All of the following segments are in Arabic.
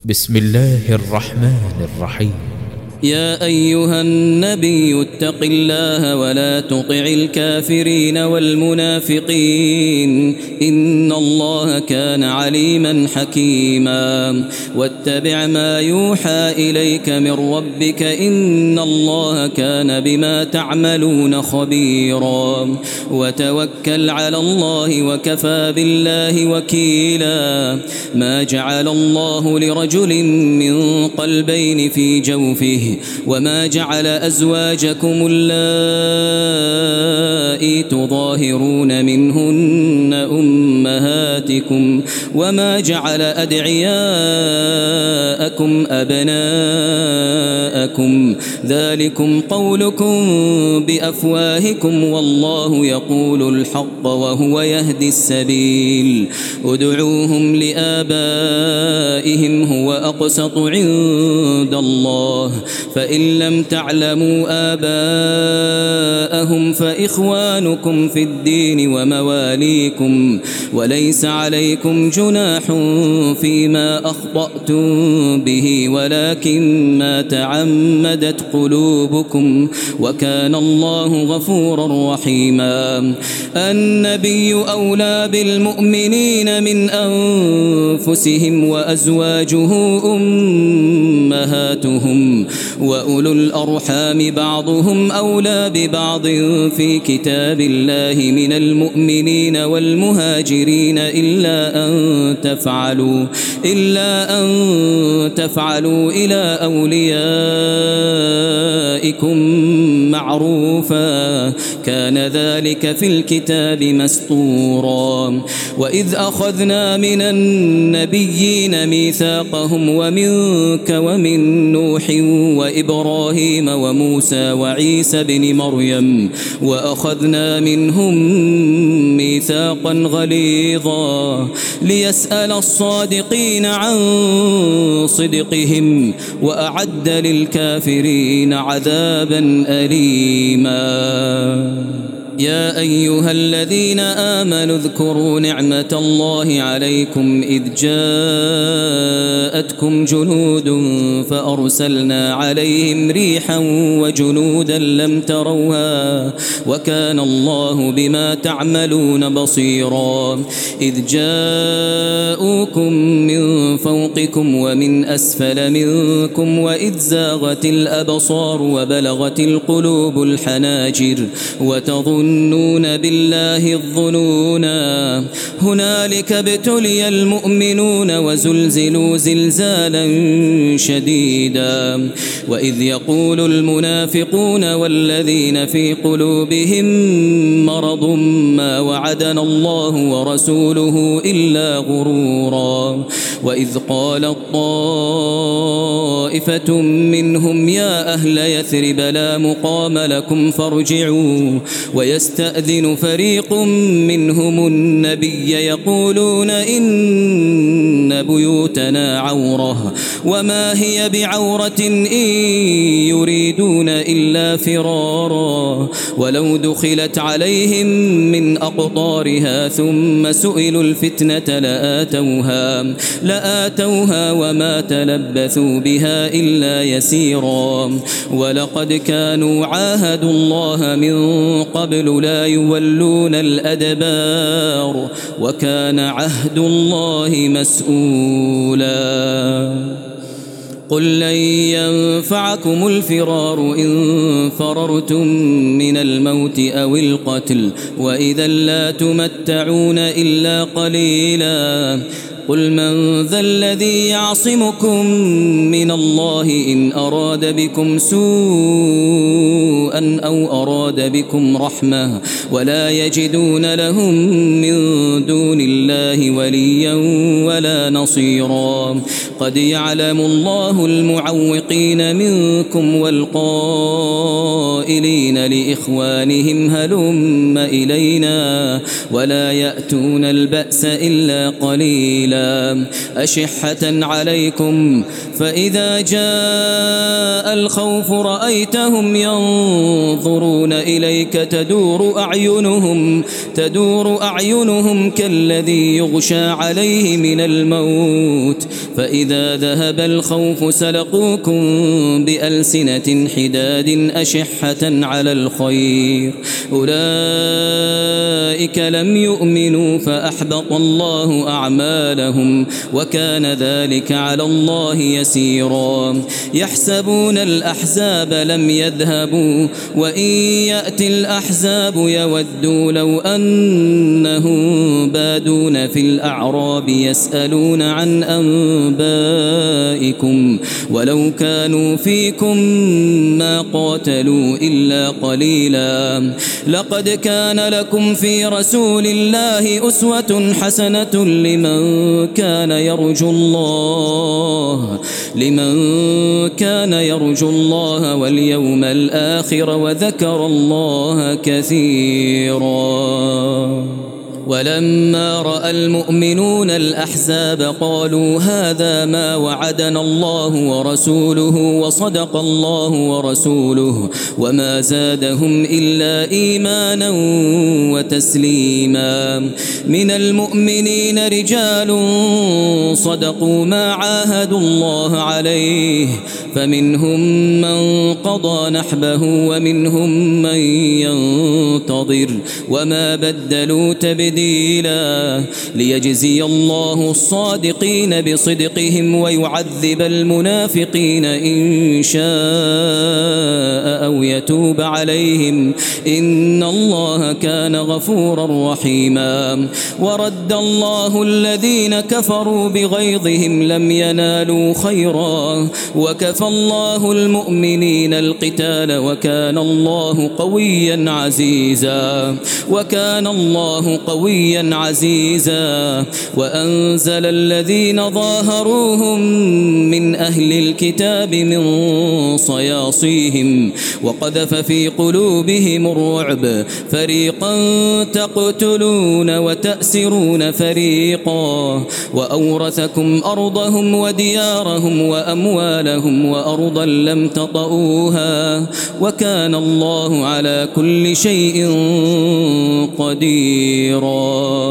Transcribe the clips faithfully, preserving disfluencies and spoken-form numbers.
بسم الله الرحمن الرحيم. يا أيها النبي اتق الله ولا تطع الكافرين والمنافقين إن الله كان عليما حكيما واتبع ما يوحى إليك من ربك إن الله كان بما تعملون خبيرا وتوكل على الله وكفى بالله وكيلا ما جعل الله لرجل من قلبين في جوفه وما جعل أزواجكم اللائي تظاهرون منهن أمهاتكم وما جعل أدعياءكم أبناءكم ذلكم قولكم بأفواهكم والله يقول الحق وهو يهدي السبيل ادعوهم لآبائهم هو أقسط عند الله فإن لم تعلموا آباءهم فإخوانكم في الدين ومواليكم وليس عليكم جناح فيما أخطأتم به ولكن ما تعمدت قلوبكم وكان الله غفورا رحيما النبي أولى بالمؤمنين من أنفسهم وأزواجه أمهاتهم وأولو الأرحام بعضهم أولى ببعض في كتاب الله من المؤمنين والمهاجرين إلا أن تفعلوا إلا أن تفعلوا إلى أوليائكم معروفا كان ذلك في الكتاب مسطورا وإذ أخذنا من النبيين ميثاقهم ومنك ومن نوح وإبراهيم وموسى وعيسى بن مريم وأخذنا منهم ميثاقا غليظا ليسأل الصادقين عن صدقهم وأعد للكافرين عذابا أليما يا أيها الذين آمنوا اذكروا نعمة الله عليكم إذ جاءتكم جنود فأرسلنا عليهم ريحا وجنودا لم تروها وكان الله بما تعملون بصيرا إذ جاءوكم من فوقكم ومن أسفل منكم وإذ زاغت الأبصار وبلغت القلوب الحناجر وتظن يظنون بالله الظنونا هنالك ابتلي المؤمنون وزلزلوا زلزالا شديدا وإذ يقول المنافقون والذين في قلوبهم مرض ما وعدنا الله ورسوله إلا غرورا وإذ قال طائفة منهم يا أهل يثرب لا مقام لكم فارجعوا ويستأذن فريق منهم النبي يقولون إن بيوتنا عورة وما هي بعورة إن يريدون إلا فرارا ولو دخلت عليهم من أقطارها ثم سئلوا الفتنة لآتوها لآتوها وما تلبثوا بها إلا يسيرا ولقد كانوا عاهدوا الله من قبل لا يولون الأدبار وكان عهد الله مسؤولا قل لن ينفعكم الفرار إن فررتم من الموت أو القتل وإذا لا تمتعون إلا قليلا قل من ذا الذي يعصمكم من الله إن أراد بكم سوءا أو أراد بكم رحمة ولا يجدون لهم من دون الله وليا ولا نصيرا قد يعلم الله المعوقين منكم والقائلين لإخوانهم هلم إلينا ولا يأتون البأس إلا قليلا أشحة عليكم فإذا جاء الخوف رأيتهم ينظرون إليك تدور أعينهم تدور أعينهم كالذي يغشى عليه من الموت فإذا ذهب الخوف سلقوكم بألسنة حداد أشحة على الخير أولئك لم يؤمنوا فأحبط الله أعمالهم وكان ذلك على الله يسيرا يحسبون الأحزاب لم يذهبوا وإن يأتي الأحزاب يودوا لو أنهم بادون في الأعراب يسألون عن أنبائكم ولو كانوا فيكم ما قاتلوا إلا قليلا لقد كان لكم في رسول الله أسوة حسنة لمن كان يرجو الله لمن كان يرجو الله واليوم الآخر وذكر الله كثيرا ولما رأى المؤمنون الأحزاب قالوا هذا ما وعدنا الله ورسوله وصدق الله ورسوله وما زادهم إلا إيمانا وتسليما من المؤمنين رجال صدقوا ما عاهدوا الله عليه فمنهم من قضى نحبه ومنهم من ينتظر وما بدلوا تبديلا ليجزي الله الصادقين بصدقهم ويعذب المنافقين إن شاء أو يتوب عليهم إن الله كان غفورا رحيما ورد الله الذين كفروا بغيظهم لم ينالوا خيرا وكفى الله المؤمنين القتال وكان الله قويا عزيزا وكان الله قويا عزيزا وأنزل الذين ظاهروهم من أهل الكتاب من صياصيهم وقذف في قلوبهم الرعب فريقا تقتلون وتأسرون فريقا وأورثكم أرضهم وديارهم وأموالهم وأرضا لم تطئوها وكان الله على كل شيء قديرا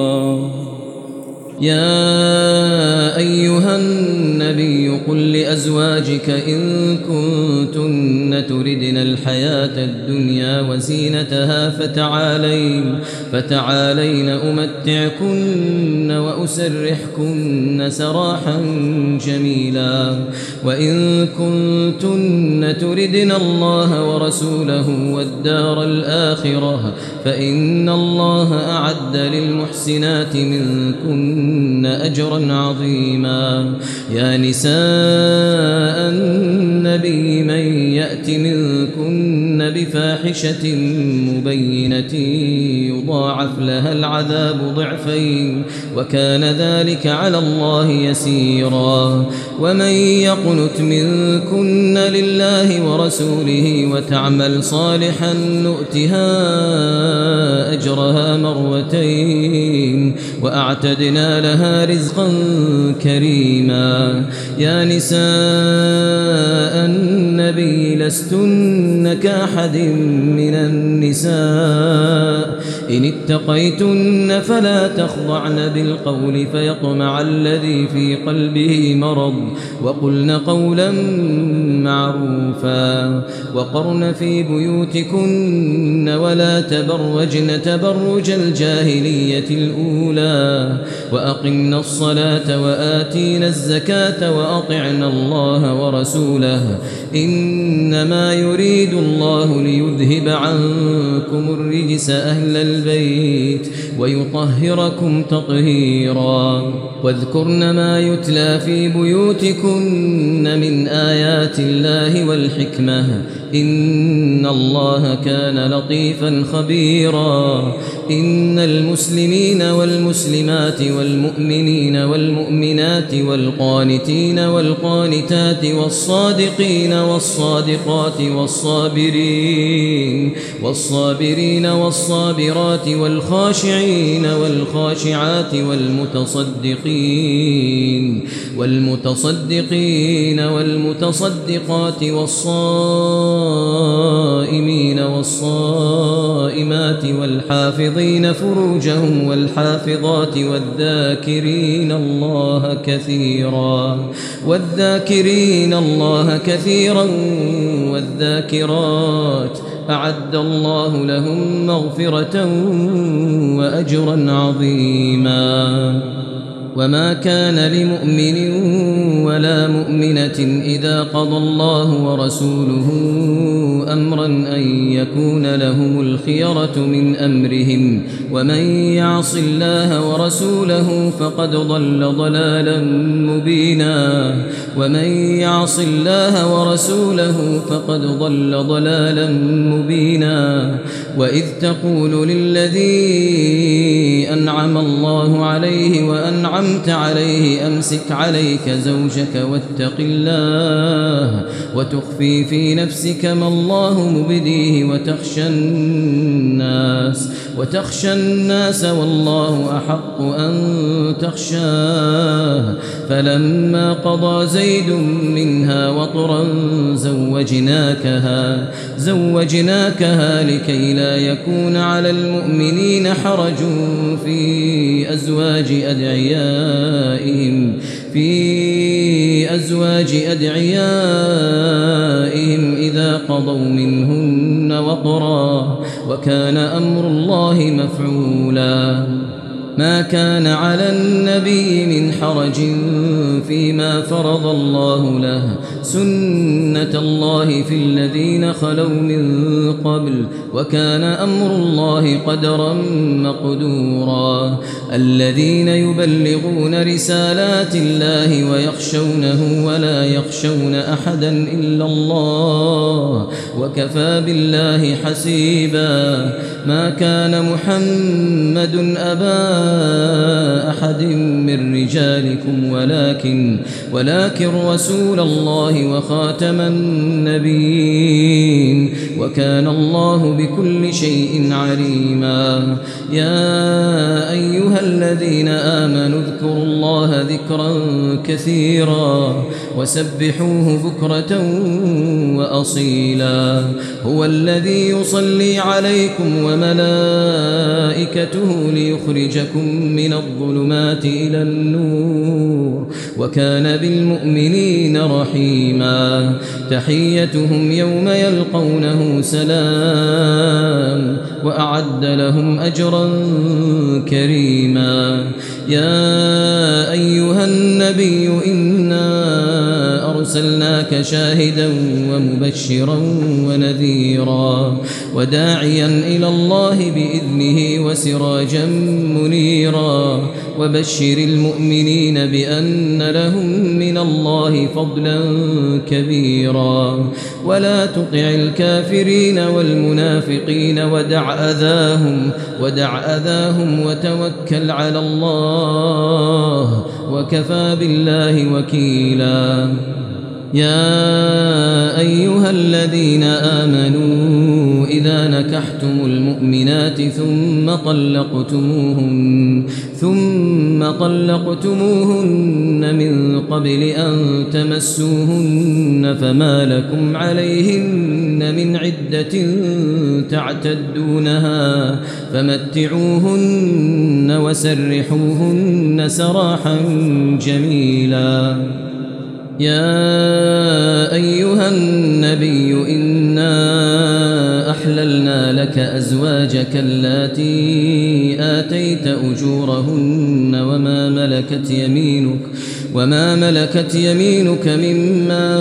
يا أيها النبي قل لأزواجك إن كنتن تردن الحياة الدنيا وزينتها فتعالين فتعالين أمتعكن وأسرحكن سراحا جميلا وإن كنتن تردن الله ورسوله والدار الآخرة فإن الله أعد للمحسنات منكن أجرا عظيما يا نساء النبي من يأت منكن بفاحشة مبينة يضاعف لها العذاب ضعفين وكان ذلك على الله يسيرا ومن يقنت منكن لله ورسوله وتعمل صالحا نؤتها أجرها مرتين وأعتدنا لها رزقا كريما يا نساء النبي لستن كأحد من النساء إن اتقيتن فلا تخضعن بالقول فيطمع الذي في قلبه مرض وقلن قولا معروفا وقرن في بيوتكن ولا تبرجن تبرج الجاهلية الأولى وأقمنا الصلاة وآتينا الزكاة وأطعنا الله ورسوله إنما يريد الله ليذهب عنكم الرجس أهل البيت ويطهركم تطهيرا واذكرن ما يتلى في بيوتكن من آيات الله والحكمة إن الله كان لطيفا خبيرا إن المسلمين والمسلمات والمؤمنين والمؤمنات والقانتين والقانتات والصادقين والصادقات والصابرين والصابرين والصابرات والخاشعين والخاشعات والمتصدقين والمتصدقين والمتصدقات والصائمين والصائمات والحافظين فروجهم والحافظات والذاكرين الله كثيرا والذاكرين الله كثيرا والذاكرات أعد الله لهم مغفرة وأجرا عظيما. وما كان لمؤمن ولا مؤمنة إذا قضى الله ورسوله أمرا أن يكون لهم الخيرة من أمرهم ومن يعص الله ورسوله فقد ضل ضلالا مبينا ومن يعص الله ورسوله فقد ضل ضلالا مبينا. وإذ تقول للذي أنعم الله عليه وأنعمت عليه أمسك عليك زوجك واتق الله وتخفي في نفسك ما الله مبديه وتخشى الناس وتخشى الناس والله أحق أن تخشاه. فلما قضى زيد منها وطرا زوجناكها زوجناكها لكي لا يكون على المؤمنين حرج في أزواج أدعيائهم في أزواج أدعيائهم إذا قضوا منهن وطرا وكان أمر الله مفعولا. ما كان على النبي من حرج فيما فرض الله له سنة الله في الذين خلوا من قبل وكان أمر الله قدرا مقدورا. الذين يبلغون رسالات الله ويخشونه ولا يخشون أحدا إلا الله وكفى بالله حسيبا. ما كان محمد أبا أحد من رجالكم ولكن ولكن رسول الله وخاتم النبيين وكان الله بكل شيء عليما. يا أيها الذين آمنوا اذكروا الله ذكرا كثيرا وسبحوه بكرة وأصيلا. هو الذي يصلي عليكم وملائكته ليخرجكم من الظلمات إلى النور وكان بالمؤمنين رحيما. تحيتهم يوم يلقونه سلام وأعد لهم أجرا كريما. يا أيها النبي إنا أرسلناك شاهدا ومبشرا ونذيرا وداعيا إلى الله بإذنه وسراجا منيرا. وبشر المؤمنين بأن لهم من الله فضلا كبيرا. ولا تطع الكافرين والمنافقين ودع أذاهم ودع أذاهم وتوكل على الله وكفى بالله وكيلا. يا أيها الذين آمنوا إذا نكحتم المؤمنات ثم طلقتموهن ثم طلقتموهن من قبل أن تمسوهن فما لكم عليهن من عدة تعتدونها فمتعوهن وسرحوهن سراحا جميلا. يا أيها النبي إنا أحللنا لك أزواجك اللاتي آتيت أجورهن وما ملكت يمينك وما ملكت يمينك مما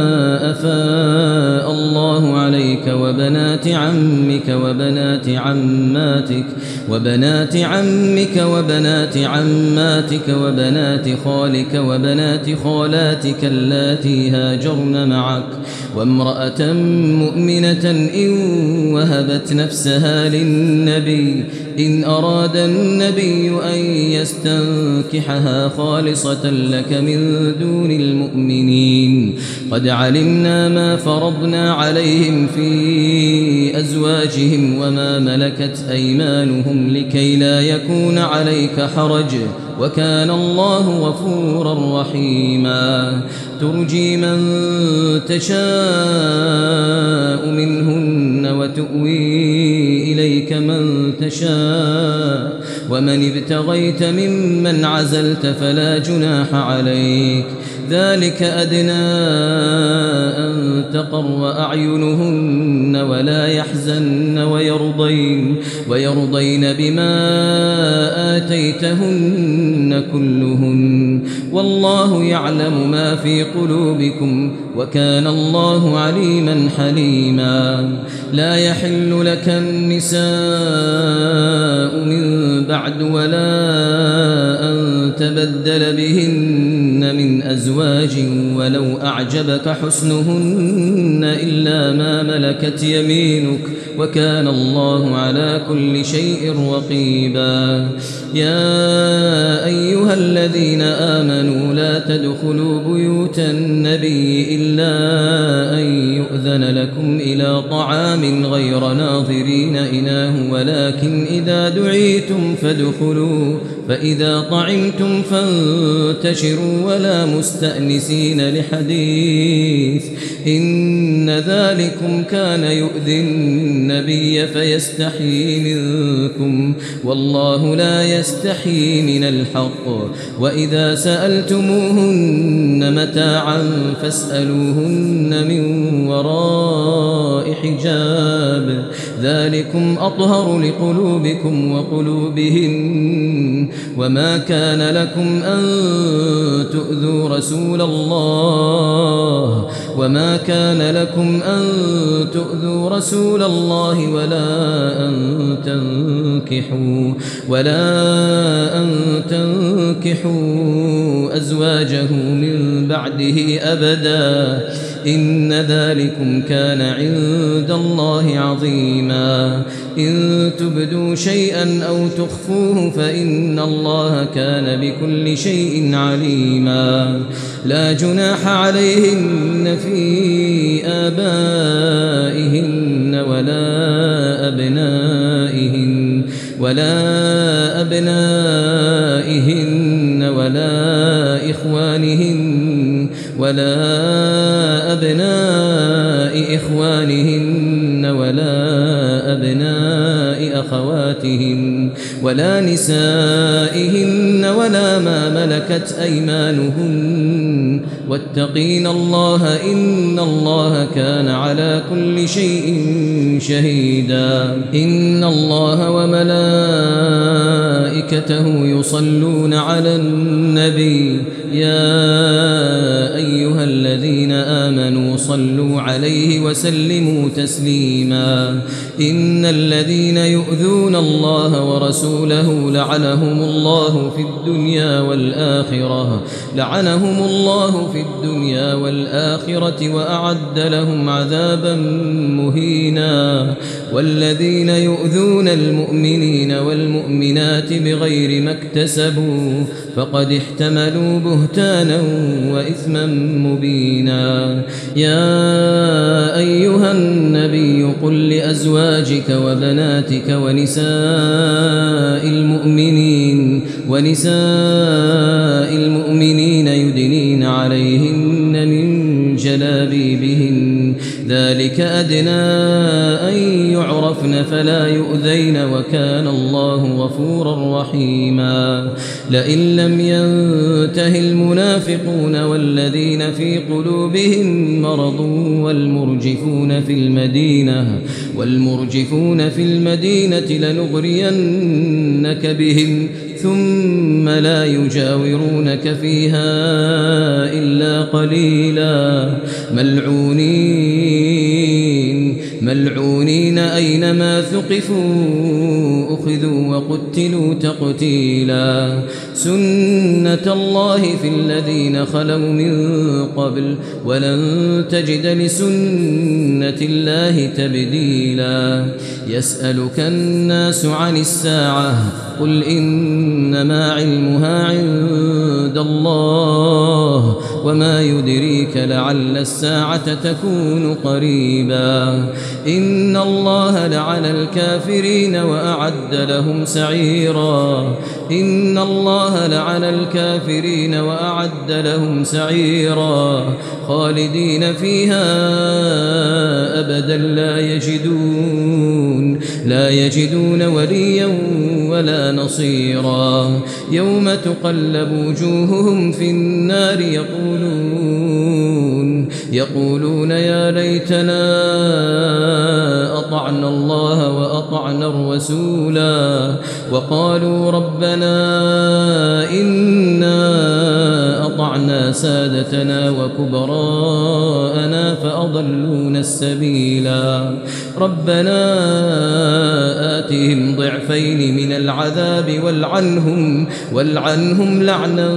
أفاء الله عليك وبنات عمك وبنات عماتك وبنات عمك وبنات عماتك وبنات خالك وبنات خالاتك اللاتي هاجرن معك وامرأة مؤمنة إن وهبت نفسها للنبي إن أراد النبي أن يستنكحها خالصة لك من دون المؤمنين قد علمنا ما فرضنا عليهم في أزواجهم وما ملكت أيمانهم لكي لا يكون عليك حرج وكان الله غفورا رحيما ترجي من تشاء منهن وتؤوي إليك من تشاء ومن ابتغيت ممن عزلت فلا جناح عليك ذلك أدنى أن تقر أعينهن ولا يحزن ويرضين, ويرضين بما آتيتهن كلهن والله يعلم ما في قلوبكم وكان الله عليما حليما لا يحل لك النساء من بعد ولا أن تبدل بهن من أزواج ولو أعجبك حسنهن إلا ما ملكت يمينك وكان الله على كل شيء رقيبا يا أيها الذين آمنوا لا تدخلوا بيوت النبي إلا أن يؤذن لكم إلى طعام غير ناظرين إناه ولكن إذا دعيتم فادخلوا فإذا طعمتم فانتشروا ولا مستأنسين لحديث إن ذلكم كان يؤذي النبي فيستحيي منكم والله لا يستحيي من الحق وإذا سألتموهن متاعا فاسألوهن من وراء حجاب ذلكم أطهر لقلوبكم وقلوبهن وما كان لكم أن تؤذوا رسول الله وما كان لكم أن تؤذوا رسول الله ولا أن تنكحوا ولا أن تنكحوا أزواجه من بعده أبدا إن ذلكم كان عند الله عظيما إن تبدوا شيئا أو تخفوه فإن الله كان بكل شيء عليما لا جناح عليهن في آبائهن ولا أبنائهن ولا أبنائهن ولا إخوانهن ولا أبناء إخوانهن ولا أبناء أخواتهن ولا نسائهن ولا ما ملكت أيمانهن واتقين الله إن الله كان على كل شيء شهيدا إن الله وملائكته يصلون على النبي يا أيها الذين آمنوا صلوا عليه وسلموا تسليما إن الذين يؤذون الله ورسوله لعنهم الله في الدنيا والآخرة لعنهم الله في الدنيا والآخرة وأعد لهم عذابا مهينا والذين يؤذون المؤمنين والمؤمنات بغير ما اكتسبوا فقد احتملوا بهتانا وإثما مبينا يا أيها النبي قل لأزواجك وبناتك ونساء المؤمنين ونساء المؤمنين يدنين عليهن من جلابيبهن ذلك أدنى أن يعرفن فلا يؤذين وكان الله غفورا رحيما لئن لم ينته المنافقون والذين في قلوبهم مرض والمرجفون في المدينة والمرجفون في المدينة لنغرينك بهم ثم لا يجاورونك فيها إلا قليلا ملعونين ملعونين أينما ثقفوا أخذوا وقتلوا تقتيلا سنة الله في الذين خلوا من قبل ولن تجد لسنة الله تبديلا يسألك الناس عن الساعة قل إنما علمها عند الله وما يدريك لعل الساعة تكون قريبا إن الله لعن الكافرين وأعد لهم سعيرا إن الله لعن الكافرين وأعد لهم سعيرا خالدين فيها أبدا لا يجدون لا يجدون وليا ولا نصيرا يوم تقلب وجوههم في النار يقولون يقولون يا ليتنا أطعنا الله وأطعنا الرسولا وقالوا ربنا إنا أطعنا سادتنا وكبراءنا فأضلونا السبيلا ربنا آتهم ضعفين من العذاب والعنهم, والعنهم لعنا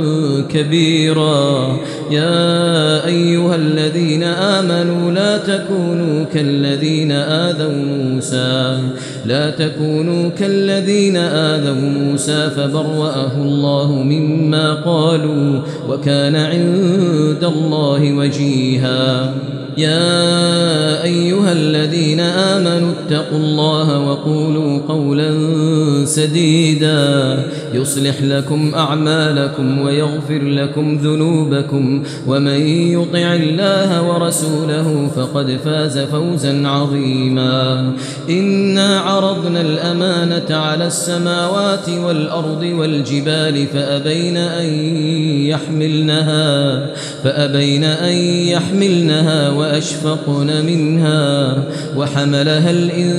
كبيرا يا أيها الذين آمنوا لا تكونوا كالذين آذوا موسى لا تكونوا كالذين آذوا موسى فبرأه الله مما قالوا وكان عند الله وجيها يا أيها الذين آمنوا اتقوا الله وقولوا قولا سديدا يصلح لكم أعمالكم ويغفر لكم ذنوبكم ومن يطع الله ورسوله فقد فاز فوزا عظيما إنا عرضنا الأمانة على السماوات والأرض والجبال فأبين أن يحملنها فأبين أن يحملنها وأشفقن منها وحملها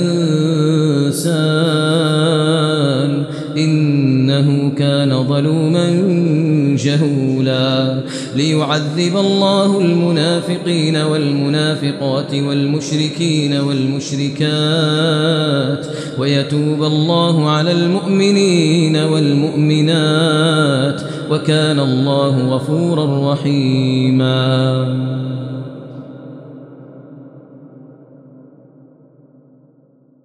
الإنسان إنه كان ظلوما جهولا ليعذب الله المنافقين والمنافقات والمشركين والمشركات ويتوب الله على المؤمنين والمؤمنات وكان الله غفورا رحيما.